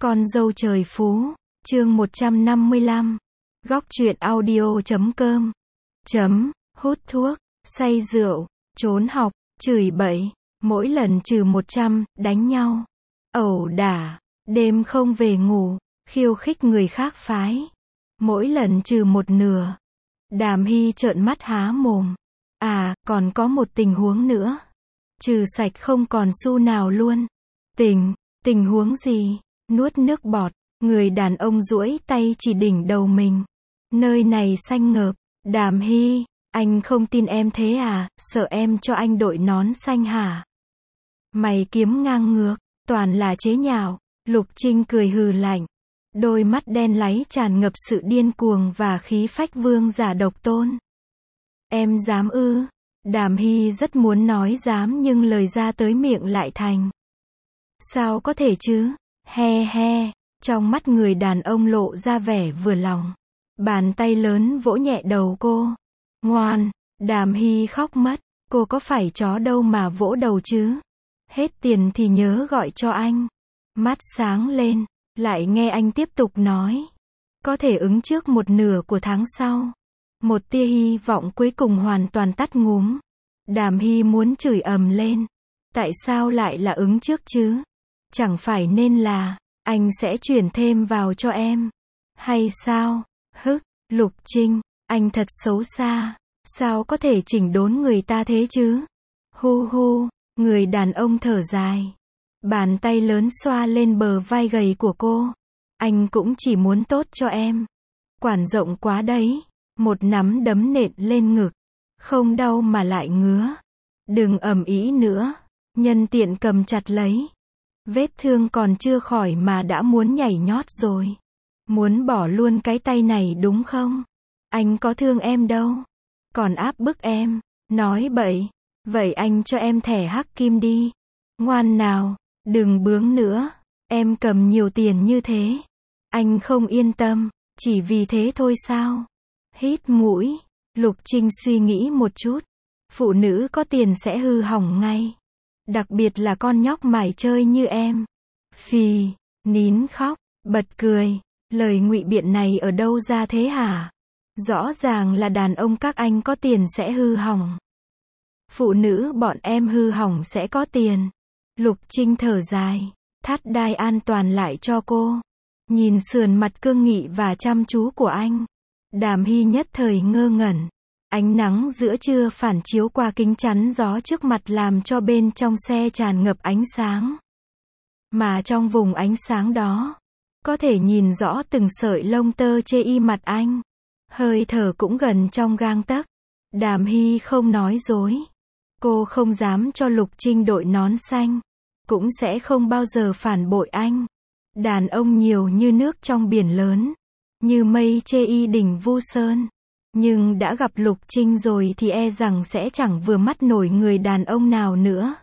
Con dâu trời phú, chương 155. Góc truyện audio.com. Hút thuốc, say rượu, trốn học, chửi bậy, mỗi lần trừ 100, đánh nhau, ẩu đả, đêm không về ngủ, khiêu khích người khác phái. Mỗi lần trừ một nửa. Đàm Hy trợn mắt há mồm. À, còn có một tình huống nữa. Trừ sạch không còn xu nào luôn. Tình huống gì? Nuốt nước bọt, người đàn ông duỗi tay chỉ đỉnh đầu mình. Nơi này xanh ngợp. Đàm Hy, anh không tin em thế à, sợ em cho anh đội nón xanh hả? Mày kiếm ngang ngược, toàn là chế nhạo. Lục Trinh cười hừ lạnh. Đôi mắt đen láy tràn ngập sự điên cuồng và khí phách vương giả độc tôn. Em dám ư? Đàm Hy rất muốn nói dám nhưng lời ra tới miệng lại thành. Sao có thể chứ? He he, trong mắt người đàn ông lộ ra vẻ vừa lòng. Bàn tay lớn vỗ nhẹ đầu cô. Ngoan, Đàm Hy khóc mất, cô có phải chó đâu mà vỗ đầu chứ? Hết tiền thì nhớ gọi cho anh. Mắt sáng lên, lại nghe anh tiếp tục nói. Có thể ứng trước một nửa của tháng sau. Một tia hy vọng cuối cùng hoàn toàn tắt ngúm. Đàm Hy muốn chửi ầm lên. Tại sao lại là ứng trước chứ? Chẳng phải nên là, anh sẽ chuyển thêm vào cho em. Hay sao? Lục Trinh, anh thật xấu xa. Sao có thể chỉnh đốn người ta thế chứ? Hu hu, người đàn ông thở dài. Bàn tay lớn xoa lên bờ vai gầy của cô. Anh cũng chỉ muốn tốt cho em. Quản rộng quá đấy. Một nắm đấm nện lên ngực. Không đau mà lại ngứa. Đừng ầm ĩ nữa. Nhân tiện cầm chặt lấy. Vết thương còn chưa khỏi mà đã muốn nhảy nhót rồi. Muốn bỏ luôn cái tay này đúng không? Anh có thương em đâu. Còn áp bức em. Nói bậy. Vậy anh cho em thẻ hắc kim đi. Ngoan nào. Đừng bướng nữa. Em cầm nhiều tiền như thế. Anh không yên tâm. Chỉ vì thế thôi sao? Hít mũi. Lục Trinh suy nghĩ một chút. Phụ nữ có tiền sẽ hư hỏng ngay. Đặc biệt là con nhóc mải chơi như em. Phì. Nín khóc. Bật cười. Lời ngụy biện này ở đâu ra thế hả? Rõ ràng là đàn ông các anh có tiền sẽ hư hỏng. Phụ nữ bọn em hư hỏng sẽ có tiền. Lục Trinh thở dài. Thắt đai an toàn lại cho cô. Nhìn sườn mặt cương nghị và chăm chú của anh. Đàm Hy nhất thời ngơ ngẩn. Ánh nắng giữa trưa phản chiếu qua kính chắn gió trước mặt làm cho bên trong xe tràn ngập ánh sáng. Mà trong vùng ánh sáng đó, có thể nhìn rõ từng sợi lông tơ chê y mặt anh. Hơi thở cũng gần trong gang tấc. Đàm Hy không nói dối. Cô không dám cho Lục Trinh đội nón xanh. Cũng sẽ không bao giờ phản bội anh. Đàn ông nhiều như nước trong biển lớn. Như mây chê y đỉnh Vu Sơn. Nhưng đã gặp Lục Trinh rồi thì e rằng sẽ chẳng vừa mắt nổi người đàn ông nào nữa.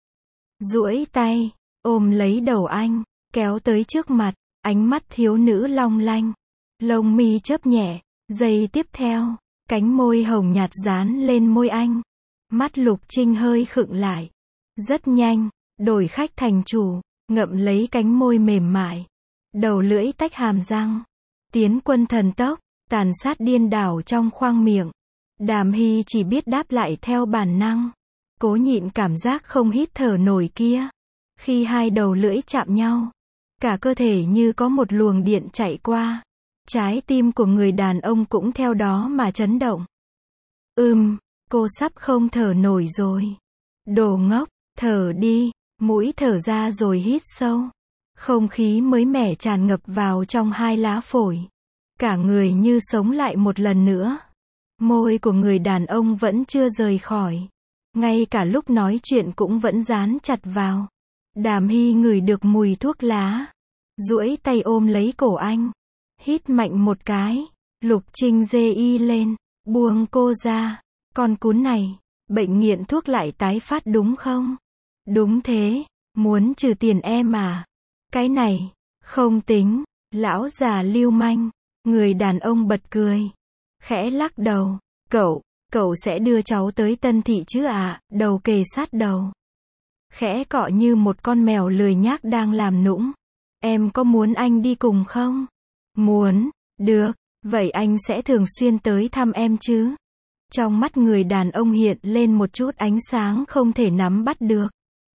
Duỗi tay, ôm lấy đầu anh, kéo tới trước mặt, ánh mắt thiếu nữ long lanh. Lông mi chớp nhẹ, giây tiếp theo, cánh môi hồng nhạt dán lên môi anh. Mắt Lục Trinh hơi khựng lại. Rất nhanh, đổi khách thành chủ, ngậm lấy cánh môi mềm mại. Đầu lưỡi tách hàm răng. Tiến quân thần tốc, tàn sát điên đảo trong khoang miệng. Đàm Hy chỉ biết đáp lại theo bản năng. Cố nhịn cảm giác không hít thở nổi kia. Khi hai đầu lưỡi chạm nhau, cả cơ thể như có một luồng điện chạy qua. Trái tim của người đàn ông cũng theo đó mà chấn động. Cô sắp không thở nổi rồi. Đồ ngốc, thở đi. Mũi thở ra rồi hít sâu. Không khí mới mẻ tràn ngập vào trong hai lá phổi. Cả người như sống lại một lần nữa. Môi của người đàn ông vẫn chưa rời khỏi. Ngay cả lúc nói chuyện cũng vẫn dán chặt vào. Đàm Hy ngửi được mùi thuốc lá. Duỗi tay ôm lấy cổ anh. Hít mạnh một cái. Lục Trinh dê y lên. Buông cô ra. Con cún này. Bệnh nghiện thuốc lại tái phát đúng không? Đúng thế. Muốn trừ tiền em à? Cái này. Không tính. Lão già lưu manh. Người đàn ông bật cười. Khẽ lắc đầu. Cậu sẽ đưa cháu tới Tân Thị chứ à? Đầu kề sát đầu. Khẽ cọ như một con mèo lười nhác đang làm nũng. Em có muốn anh đi cùng không? Muốn, được, vậy anh sẽ thường xuyên tới thăm em chứ? Trong mắt người đàn ông hiện lên một chút ánh sáng không thể nắm bắt được.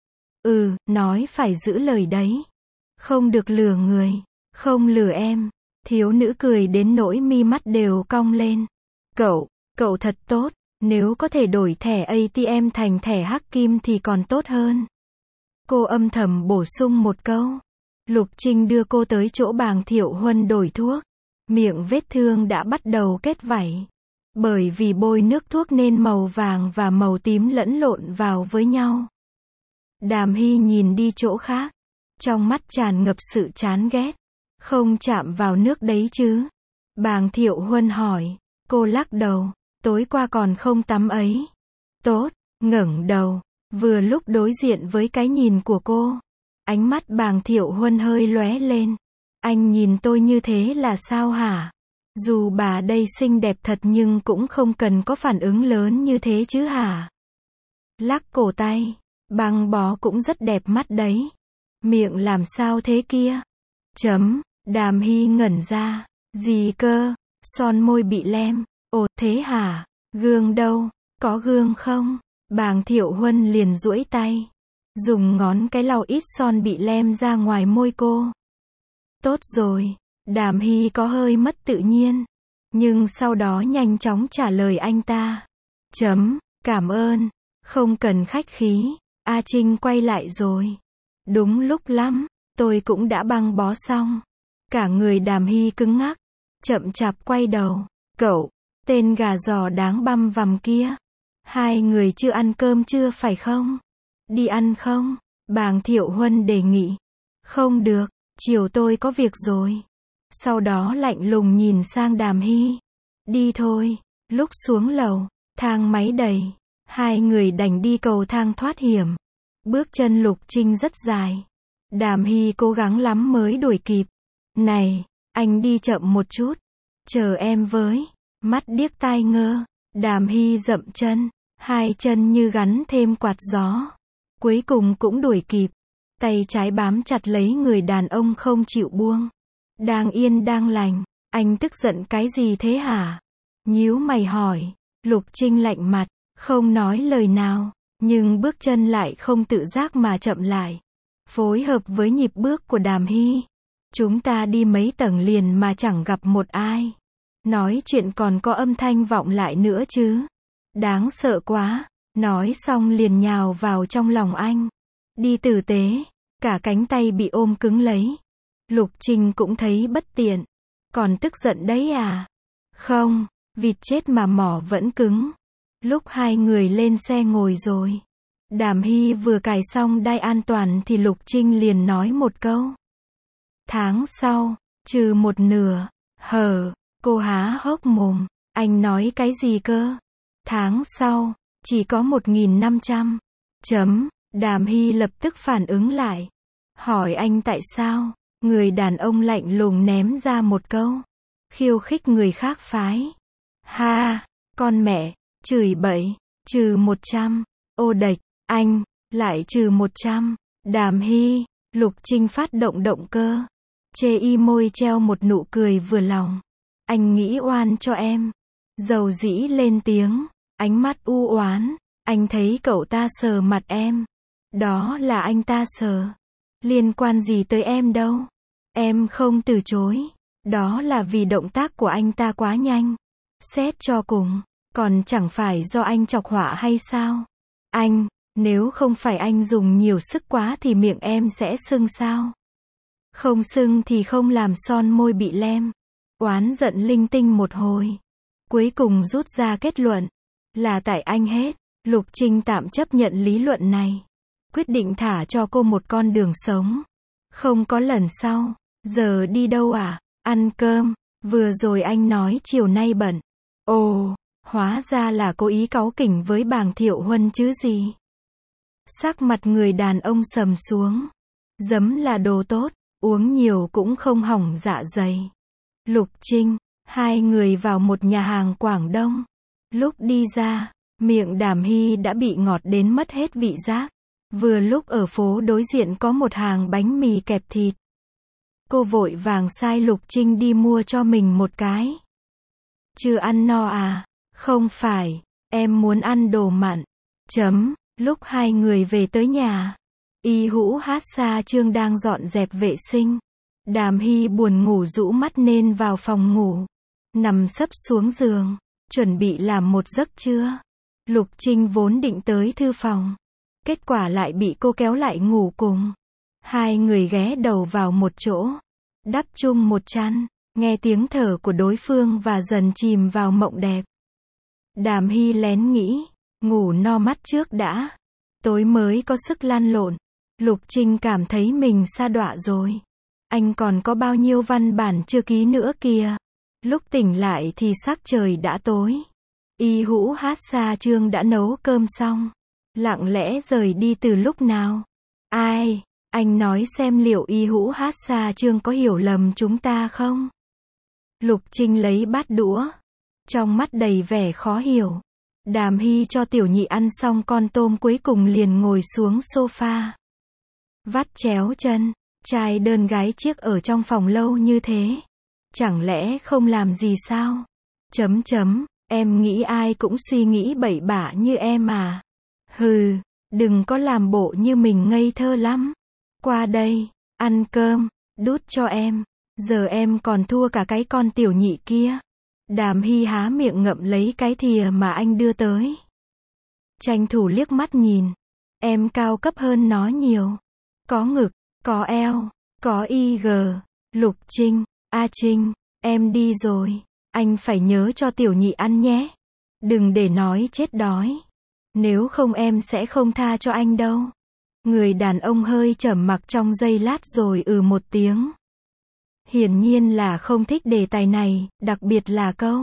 Nói phải giữ lời đấy. Không được lừa người, không lừa em. Thiếu nữ cười đến nỗi mi mắt đều cong lên. Cậu thật tốt, nếu có thể đổi thẻ ATM thành thẻ hắc kim thì còn tốt hơn. Cô âm thầm bổ sung một câu. Lục Trinh đưa cô tới chỗ Bàng Thiệu Huân đổi thuốc. Miệng vết thương đã bắt đầu kết vảy. Bởi vì bôi nước thuốc nên màu vàng và màu tím lẫn lộn vào với nhau. Đàm Hy nhìn đi chỗ khác. Trong mắt tràn ngập sự chán ghét. Không chạm vào nước đấy chứ? Bàng Thiệu Huân hỏi. Cô lắc đầu. Tối qua còn không tắm ấy. Tốt, ngẩng đầu. Vừa lúc đối diện với cái nhìn của cô. Ánh mắt Bàng Thiệu Huân hơi lóe lên. Anh nhìn tôi như thế là sao hả? Dù bà đây xinh đẹp thật nhưng cũng không cần có phản ứng lớn như thế chứ hả? Lắc cổ tay. Băng bó cũng rất đẹp mắt đấy. Miệng làm sao thế kia? Đàm Hy ngẩn ra. Gì cơ? Son môi bị lem. Ồ, thế hả? Gương đâu? Có gương không? Bàng Thiệu Huân liền duỗi tay. Dùng ngón cái lau ít son bị lem ra ngoài môi cô. Tốt rồi. Đàm Hy có hơi mất tự nhiên. Nhưng sau đó nhanh chóng trả lời anh ta. Cảm ơn. Không cần khách khí. A Trinh quay lại rồi. Đúng lúc lắm. Tôi cũng đã băng bó xong. Cả người Đàm Hy cứng ngắc. Chậm chạp quay đầu. Cậu, tên gà giò đáng băm vằm kia. Hai người chưa ăn cơm chưa phải không? Đi ăn không? Bàng Thiệu Huân đề nghị. Không được, chiều tôi có việc rồi. Sau đó lạnh lùng nhìn sang Đàm Hy. Đi thôi. Lúc xuống lầu, thang máy đầy. Hai người đành đi cầu thang thoát hiểm. Bước chân Lục Trinh rất dài. Đàm Hy cố gắng lắm mới đuổi kịp. Này, anh đi chậm một chút. Chờ em với. Mắt điếc tai ngơ. Đàm Hy dậm chân. Hai chân như gắn thêm quạt gió. Cuối cùng cũng đuổi kịp. Tay trái bám chặt lấy người đàn ông không chịu buông. Đang yên đang lành. Anh tức giận cái gì thế hả? Nhíu mày hỏi. Lục Trinh lạnh mặt. Không nói lời nào. Nhưng bước chân lại không tự giác mà chậm lại. Phối hợp với nhịp bước của Đàm Hy. Chúng ta đi mấy tầng liền mà chẳng gặp một ai. Nói chuyện còn có âm thanh vọng lại nữa chứ. Đáng sợ quá. Nói xong liền nhào vào trong lòng anh. Đi tử tế. Cả cánh tay bị ôm cứng lấy. Lục Trinh cũng thấy bất tiện. Còn tức giận đấy à? Không, vịt chết mà mỏ vẫn cứng. Lúc hai người lên xe ngồi rồi. Đàm Hy vừa cài xong đai an toàn thì Lục Trinh liền nói một câu. Tháng sau, trừ một nửa. Cô há hốc mồm. Anh nói cái gì cơ? Tháng sau, chỉ có 1.500. Đàm Hy lập tức phản ứng lại. Hỏi anh tại sao? Người đàn ông lạnh lùng ném ra một câu. Khiêu khích người khác phái. Ha, con mẹ, chửi bậy, trừ 100. Ô đệch, anh, lại trừ 100. Đàm Hy, Lục Trinh phát động động cơ. Chê y môi treo một nụ cười vừa lòng. Anh nghĩ oan cho em. Dầu dĩ lên tiếng, ánh mắt u oán. Anh thấy cậu ta sờ mặt em. Đó là anh ta sờ. Liên quan gì tới em đâu. Em không từ chối. Đó là vì động tác của anh ta quá nhanh. Xét cho cùng, còn chẳng phải do anh chọc họa hay sao? Anh, nếu không phải anh dùng nhiều sức quá thì miệng em sẽ sưng sao? Không sưng thì không làm son môi bị lem. Oán giận linh tinh một hồi. Cuối cùng rút ra kết luận. Là tại anh hết. Lục Trinh tạm chấp nhận lý luận này. Quyết định thả cho cô một con đường sống. Không có lần sau. Giờ đi đâu à? Ăn cơm. Vừa rồi anh nói chiều nay bận. Ồ, hóa ra là cố ý cáu kỉnh với Bàng Thiệu Huân chứ gì. Sắc mặt người đàn ông sầm xuống. Giấm là đồ tốt, uống nhiều cũng không hỏng dạ dày. Lục Trinh, hai người vào một nhà hàng Quảng Đông. Lúc đi ra, miệng Đàm Hy đã bị ngọt đến mất hết vị giác. Vừa lúc ở phố đối diện có một hàng bánh mì kẹp thịt. Cô vội vàng sai Lục Trinh đi mua cho mình một cái. Chưa ăn no à? Không phải, em muốn ăn đồ mặn. Lúc hai người về tới nhà, Y Hữu Hát Sa Trương đang dọn dẹp vệ sinh. Đàm Hy buồn ngủ rũ mắt nên vào phòng ngủ. Nằm sấp xuống giường, chuẩn bị làm một giấc trưa. Lục Trinh vốn định tới thư phòng. Kết quả lại bị cô kéo lại ngủ cùng. Hai người ghé đầu vào một chỗ. Đắp chung một chăn, nghe tiếng thở của đối phương và dần chìm vào mộng đẹp. Đàm Hy lén nghĩ, ngủ no mắt trước đã. Tối mới có sức lăn lộn. Lục Trinh cảm thấy mình sa đọa rồi. Anh còn có bao nhiêu văn bản chưa ký nữa kìa. Lúc tỉnh lại thì sắc trời đã tối. Y Hữu Hát Sa Trương đã nấu cơm xong. Lặng lẽ rời đi từ lúc nào. Ai, anh nói xem liệu Y Hữu Hát Sa Trương có hiểu lầm chúng ta không? Lục Trinh lấy bát đũa. Trong mắt đầy vẻ khó hiểu. Đàm Hy cho tiểu nhị ăn xong con tôm cuối cùng liền ngồi xuống sofa. Vắt chéo chân. Trai đơn gái chiếc ở trong phòng lâu như thế. Chẳng lẽ không làm gì sao? Em nghĩ ai cũng suy nghĩ bậy bạ như em à? Hừ, đừng có làm bộ như mình ngây thơ lắm. Qua đây, ăn cơm, đút cho em. Giờ em còn thua cả cái con tiểu nhị kia. Đàm Hy há miệng ngậm lấy cái thìa mà anh đưa tới. Tranh thủ liếc mắt nhìn. Em cao cấp hơn nó nhiều. Có ngực, có eo, có IG. Lục Trinh, A Trinh, em đi rồi. Anh phải nhớ cho tiểu nhị ăn nhé. Đừng để nói chết đói. Nếu không em sẽ không tha cho anh đâu. Người đàn ông hơi trầm mặc trong giây lát rồi một tiếng. Hiển nhiên là không thích đề tài này, đặc biệt là câu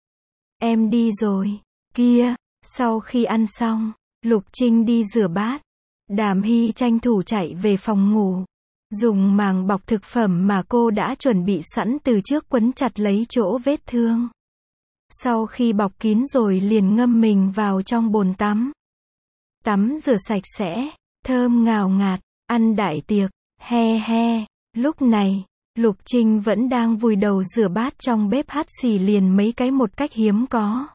em đi rồi. Kia, sau khi ăn xong, Lục Trinh đi rửa bát. Đàm Hy tranh thủ chạy về phòng ngủ. Dùng màng bọc thực phẩm mà cô đã chuẩn bị sẵn từ trước quấn chặt lấy chỗ vết thương. Sau khi bọc kín rồi liền ngâm mình vào trong bồn tắm. Tắm rửa sạch sẽ, thơm ngào ngạt, ăn đại tiệc, he he. Lúc này, Lục Trinh vẫn đang vùi đầu rửa bát trong bếp hắt xì liền mấy cái một cách hiếm có.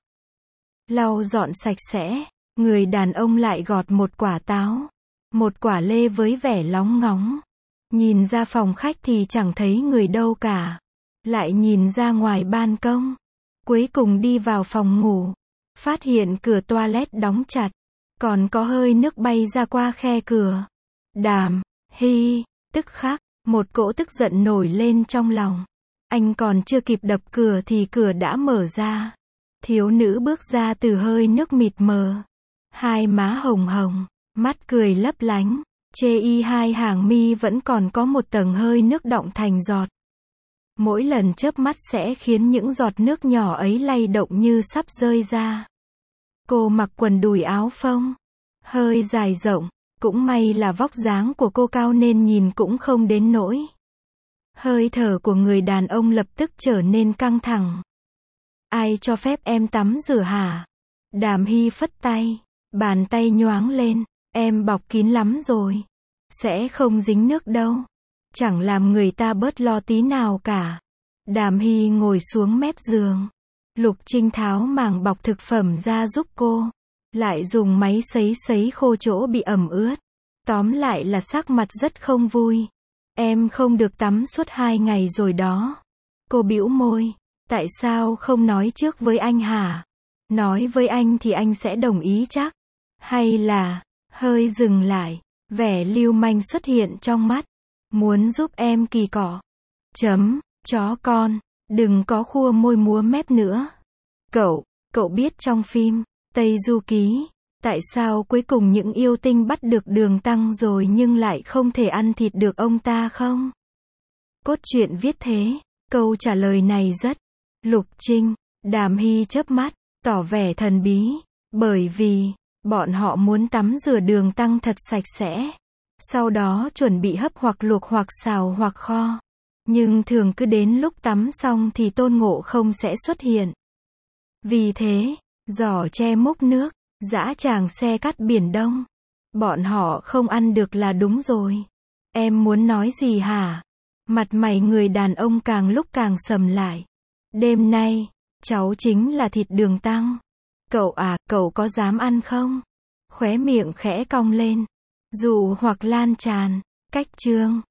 Lau dọn sạch sẽ, người đàn ông lại gọt một quả táo, một quả lê với vẻ lóng ngóng. Nhìn ra phòng khách thì chẳng thấy người đâu cả. Lại nhìn ra ngoài ban công. Cuối cùng đi vào phòng ngủ. Phát hiện cửa toilet đóng chặt. Còn có hơi nước bay ra qua khe cửa. Đàm Hy, tức khắc, một cỗ tức giận nổi lên trong lòng. Anh còn chưa kịp đập cửa thì cửa đã mở ra. Thiếu nữ bước ra từ hơi nước mịt mờ. Hai má hồng hồng, mắt cười lấp lánh. Hai hàng mi vẫn còn có một tầng hơi nước đọng thành giọt. Mỗi lần chớp mắt sẽ khiến những giọt nước nhỏ ấy lay động như sắp rơi ra. Cô mặc quần đùi áo phông, hơi dài rộng, cũng may là vóc dáng của cô cao nên nhìn cũng không đến nỗi. Hơi thở của người đàn ông lập tức trở nên căng thẳng. Ai cho phép em tắm rửa hả? Đàm Hy phất tay, bàn tay nhoáng lên. Em bọc kín lắm rồi. Sẽ không dính nước đâu. Chẳng làm người ta bớt lo tí nào cả. Đàm Hy ngồi xuống mép giường. Lục Trinh tháo màng bọc thực phẩm ra giúp cô. Lại dùng máy sấy khô chỗ bị ẩm ướt. Tóm lại là sắc mặt rất không vui. Em không được tắm suốt 2 ngày rồi đó. Cô bĩu môi. Tại sao không nói trước với anh hả? Nói với anh thì anh sẽ đồng ý chắc. Hay là... Hơi dừng lại, vẻ lưu manh xuất hiện trong mắt. Muốn giúp em kỳ cọ. Chó con, đừng có khua môi múa mép nữa. Cậu biết trong phim Tây Du Ký, tại sao cuối cùng những yêu tinh bắt được Đường Tăng rồi nhưng lại không thể ăn thịt được ông ta không? Cốt truyện viết thế. Câu trả lời này rất Lục Trinh. Đàm Hy chớp mắt, tỏ vẻ thần bí. Bởi vì bọn họ muốn tắm rửa Đường Tăng thật sạch sẽ. Sau đó chuẩn bị hấp hoặc luộc hoặc xào hoặc kho. Nhưng thường cứ đến lúc tắm xong thì Tôn Ngộ Không sẽ xuất hiện. Vì thế, giỏ che múc nước, dã tràng xe cắt biển Đông. Bọn họ không ăn được là đúng rồi. Em muốn nói gì hả? Mặt mày người đàn ông càng lúc càng sầm lại. Đêm nay, cháu chính là thịt đường tăng. Cậu à, cậu có dám ăn không? Khóe miệng khẽ cong lên. Dụ hoặc lan tràn. Cách chương